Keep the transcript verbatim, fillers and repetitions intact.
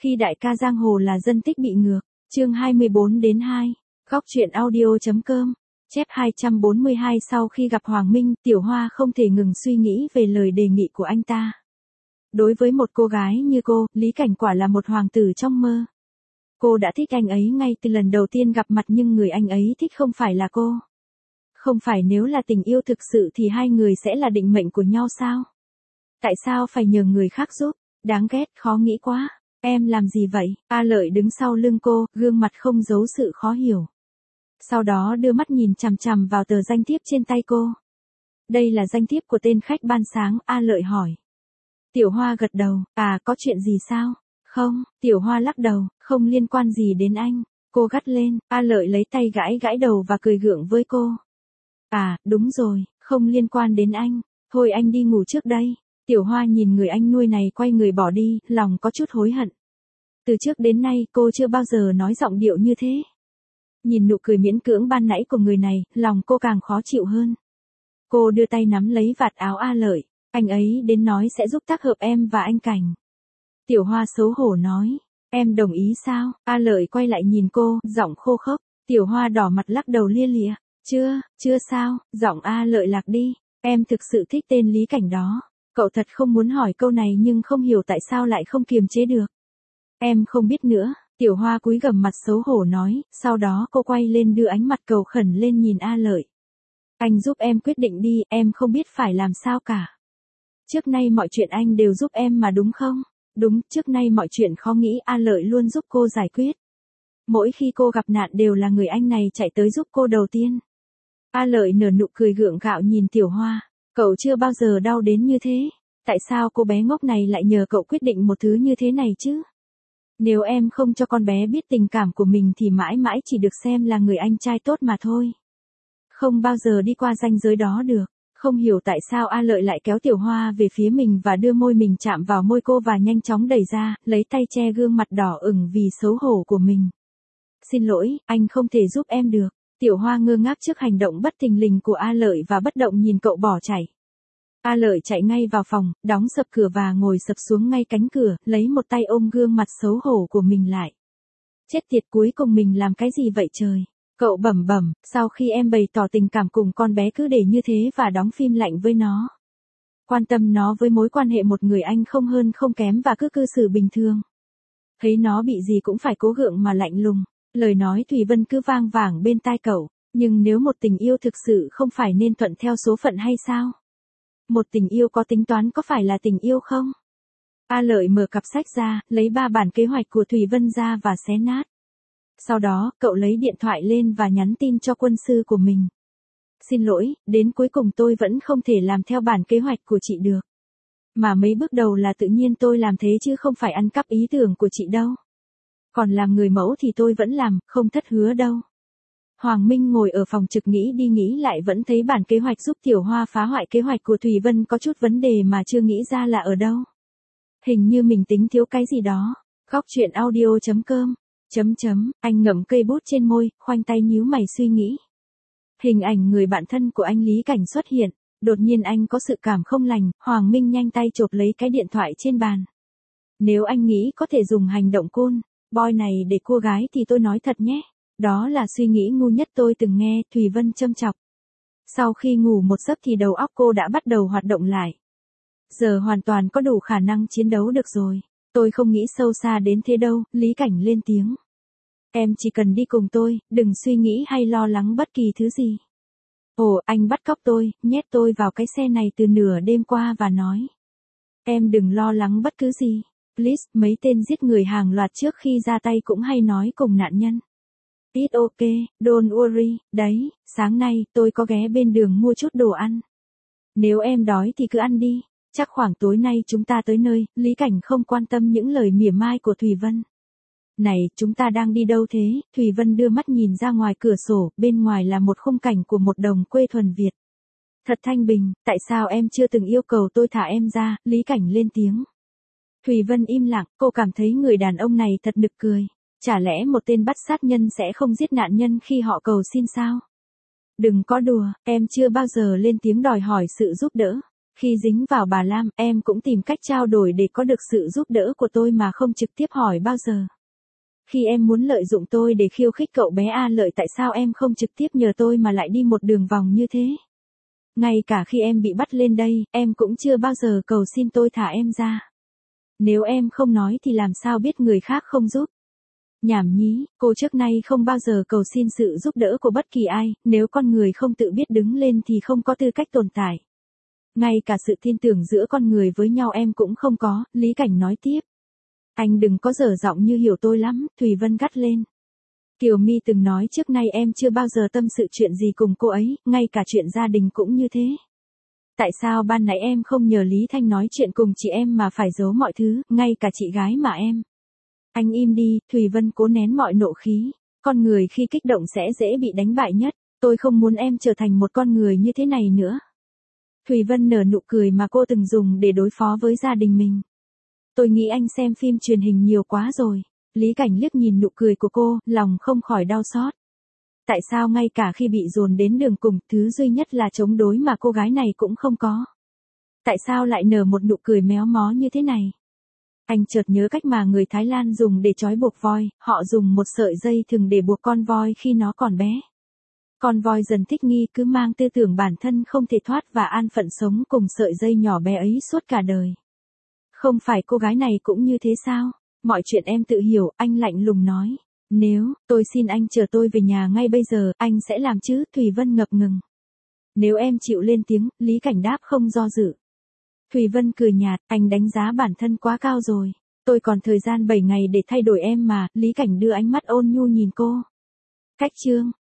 Khi đại ca giang hồ là dân tích bị ngược, chương hai mươi bốn đến hai, góc truyện audio.com, chép hai trăm bốn mươi hai. Sau khi gặp Hoàng Minh, Tiểu Hoa không thể ngừng suy nghĩ về lời đề nghị của anh ta. Đối với một cô gái như cô, Lý Cảnh quả là một hoàng tử trong mơ. Cô đã thích anh ấy ngay từ lần đầu tiên gặp mặt, nhưng người anh ấy thích không phải là cô. Không phải nếu là tình yêu thực sự thì hai người sẽ là định mệnh của nhau sao? Tại sao phải nhờ người khác giúp? Đáng ghét, khó nghĩ quá. Em làm gì vậy? A Lợi đứng sau lưng cô, gương mặt không giấu sự khó hiểu. Sau đó đưa mắt nhìn chằm chằm vào tờ danh thiếp trên tay cô. Đây là danh thiếp của tên khách ban sáng, A Lợi hỏi. Tiểu Hoa gật đầu, à có chuyện gì sao? Không, Tiểu Hoa lắc đầu, không liên quan gì đến anh. Cô gắt lên, A Lợi lấy tay gãi gãi đầu và cười gượng với cô. À, đúng rồi, không liên quan đến anh. Thôi anh đi ngủ trước đây. Tiểu Hoa nhìn người anh nuôi này quay người bỏ đi, lòng có chút hối hận. Từ trước đến nay cô chưa bao giờ nói giọng điệu như thế. Nhìn nụ cười miễn cưỡng ban nãy của người này, lòng cô càng khó chịu hơn. Cô đưa tay nắm lấy vạt áo A Lợi, anh ấy đến nói sẽ giúp tác hợp em và anh Cảnh. Tiểu Hoa xấu hổ nói, em đồng ý sao? A Lợi quay lại nhìn cô, giọng khô khốc. Tiểu Hoa đỏ mặt lắc đầu lia lịa, chưa, chưa sao, giọng A Lợi lạc đi, em thực sự thích tên Lý Cảnh đó. Cậu thật không muốn hỏi câu này nhưng không hiểu tại sao lại không kiềm chế được. Em không biết nữa, Tiểu Hoa cúi gằm mặt xấu hổ nói, sau đó cô quay lên đưa ánh mặt cầu khẩn lên nhìn A Lợi. Anh giúp em quyết định đi, em không biết phải làm sao cả. Trước nay mọi chuyện anh đều giúp em mà đúng không? Đúng, trước nay mọi chuyện khó nghĩ A Lợi luôn giúp cô giải quyết. Mỗi khi cô gặp nạn đều là người anh này chạy tới giúp cô đầu tiên. A Lợi nở nụ cười gượng gạo nhìn Tiểu Hoa. Cậu chưa bao giờ đau đến như thế. Tại sao cô bé ngốc này lại nhờ cậu quyết định một thứ như thế này chứ? Nếu em không cho con bé biết tình cảm của mình thì mãi mãi chỉ được xem là người anh trai tốt mà thôi. Không bao giờ đi qua ranh giới đó được. Không hiểu tại sao A Lợi lại kéo Tiểu Hoa về phía mình và đưa môi mình chạm vào môi cô và nhanh chóng đẩy ra, lấy tay che gương mặt đỏ ửng vì xấu hổ của mình. Xin lỗi, anh không thể giúp em được. Tiểu Hoa ngơ ngác trước hành động bất thình lình của A Lợi và bất động nhìn cậu bỏ chạy. A Lợi chạy ngay vào phòng, đóng sập cửa và ngồi sập xuống ngay cánh cửa, lấy một tay ôm gương mặt xấu hổ của mình lại. Chết tiệt, cuối cùng mình làm cái gì vậy trời? Cậu bẩm bẩm, sau khi em bày tỏ tình cảm cùng con bé cứ để như thế và đóng phim lạnh với nó. Quan tâm nó với mối quan hệ một người anh không hơn không kém và cứ cư xử bình thường. Thấy nó bị gì cũng phải cố gượng mà lạnh lùng. Lời nói Thủy Vân cứ vang vảng bên tai cậu, nhưng nếu một tình yêu thực sự không phải nên thuận theo số phận hay sao? Một tình yêu có tính toán có phải là tình yêu không? A Lợi mở cặp sách ra, lấy ba bản kế hoạch của Thủy Vân ra và xé nát. Sau đó, cậu lấy điện thoại lên và nhắn tin cho quân sư của mình. Xin lỗi, đến cuối cùng tôi vẫn không thể làm theo bản kế hoạch của chị được. Mà mấy bước đầu là tự nhiên tôi làm thế chứ không phải ăn cắp ý tưởng của chị đâu. Còn làm người mẫu thì tôi vẫn làm, không thất hứa đâu. Hoàng Minh ngồi ở phòng trực nghĩ đi nghĩ lại vẫn thấy bản kế hoạch giúp Tiểu Hoa phá hoại kế hoạch của Thủy Vân có chút vấn đề mà chưa nghĩ ra là ở đâu. Hình như mình tính thiếu cái gì đó. Góc truyện audio.com. Chấm chấm, anh ngậm cây bút trên môi, khoanh tay nhíu mày suy nghĩ. Hình ảnh người bạn thân của anh Lý Cảnh xuất hiện, đột nhiên anh có sự cảm không lành, Hoàng Minh nhanh tay chộp lấy cái điện thoại trên bàn. Nếu anh nghĩ có thể dùng hành động cool boy này để cua gái thì tôi nói thật nhé, đó là suy nghĩ ngu nhất tôi từng nghe, Thủy Vân châm chọc. Sau khi ngủ một giấc thì đầu óc cô đã bắt đầu hoạt động lại. Giờ hoàn toàn có đủ khả năng chiến đấu được rồi. Tôi không nghĩ sâu xa đến thế đâu, Lý Cảnh lên tiếng. Em chỉ cần đi cùng tôi, đừng suy nghĩ hay lo lắng bất kỳ thứ gì. Ồ, anh bắt cóc tôi, nhét tôi vào cái xe này từ nửa đêm qua và nói. Em đừng lo lắng bất cứ gì. Please, mấy tên giết người hàng loạt trước khi ra tay cũng hay nói cùng nạn nhân. It's okay, don't worry, đấy, sáng nay tôi có ghé bên đường mua chút đồ ăn. Nếu em đói thì cứ ăn đi. Chắc khoảng tối nay chúng ta tới nơi, Lý Cảnh không quan tâm những lời mỉa mai của Thủy Vân. Này, chúng ta đang đi đâu thế? Thủy Vân đưa mắt nhìn ra ngoài cửa sổ, bên ngoài là một khung cảnh của một đồng quê thuần Việt. Thật thanh bình, tại sao em chưa từng yêu cầu tôi thả em ra? Lý Cảnh lên tiếng. Thủy Vân im lặng, cô cảm thấy người đàn ông này thật nực cười. Chả lẽ một tên bắt sát nhân sẽ không giết nạn nhân khi họ cầu xin sao? Đừng có đùa, em chưa bao giờ lên tiếng đòi hỏi sự giúp đỡ. Khi dính vào bà Lam, em cũng tìm cách trao đổi để có được sự giúp đỡ của tôi mà không trực tiếp hỏi bao giờ. Khi em muốn lợi dụng tôi để khiêu khích cậu bé A Lợi, tại sao em không trực tiếp nhờ tôi mà lại đi một đường vòng như thế? Ngay cả khi em bị bắt lên đây, em cũng chưa bao giờ cầu xin tôi thả em ra. Nếu em không nói thì làm sao biết người khác không giúp? Nhảm nhí, cô trước nay không bao giờ cầu xin sự giúp đỡ của bất kỳ ai, nếu con người không tự biết đứng lên thì không có tư cách tồn tại. Ngay cả sự tin tưởng giữa con người với nhau em cũng không có, Lý Cảnh nói tiếp. Anh đừng có dở giọng như hiểu tôi lắm, Thùy Vân gắt lên. Kiều My từng nói trước nay em chưa bao giờ tâm sự chuyện gì cùng cô ấy, ngay cả chuyện gia đình cũng như thế. Tại sao ban nãy em không nhờ Lý Thanh nói chuyện cùng chị em mà phải giấu mọi thứ, ngay cả chị gái mà em? Anh im đi, Thùy Vân cố nén mọi nộ khí. Con người khi kích động sẽ dễ bị đánh bại nhất. Tôi không muốn em trở thành một con người như thế này nữa. Thùy Vân nở nụ cười mà cô từng dùng để đối phó với gia đình mình. Tôi nghĩ anh xem phim truyền hình nhiều quá rồi. Lý Cảnh liếc nhìn nụ cười của cô, lòng không khỏi đau xót. Tại sao ngay cả khi bị dồn đến đường cùng, thứ duy nhất là chống đối mà cô gái này cũng không có? Tại sao lại nở một nụ cười méo mó như thế này? Anh chợt nhớ cách mà người Thái Lan dùng để trói buộc voi, họ dùng một sợi dây thừng để buộc con voi khi nó còn bé. Con voi dần thích nghi, cứ mang tư tưởng bản thân không thể thoát và an phận sống cùng sợi dây nhỏ bé ấy suốt cả đời. Không phải cô gái này cũng như thế sao? Mọi chuyện em tự hiểu, anh lạnh lùng nói. Nếu, tôi xin anh chờ tôi về nhà ngay bây giờ, anh sẽ làm chứ, Thùy Vân ngập ngừng. Nếu em chịu lên tiếng, Lý Cảnh đáp không do dự. Thùy Vân cười nhạt, anh đánh giá bản thân quá cao rồi. Tôi còn thời gian bảy ngày để thay đổi em mà, Lý Cảnh đưa ánh mắt ôn nhu nhìn cô. Cách chương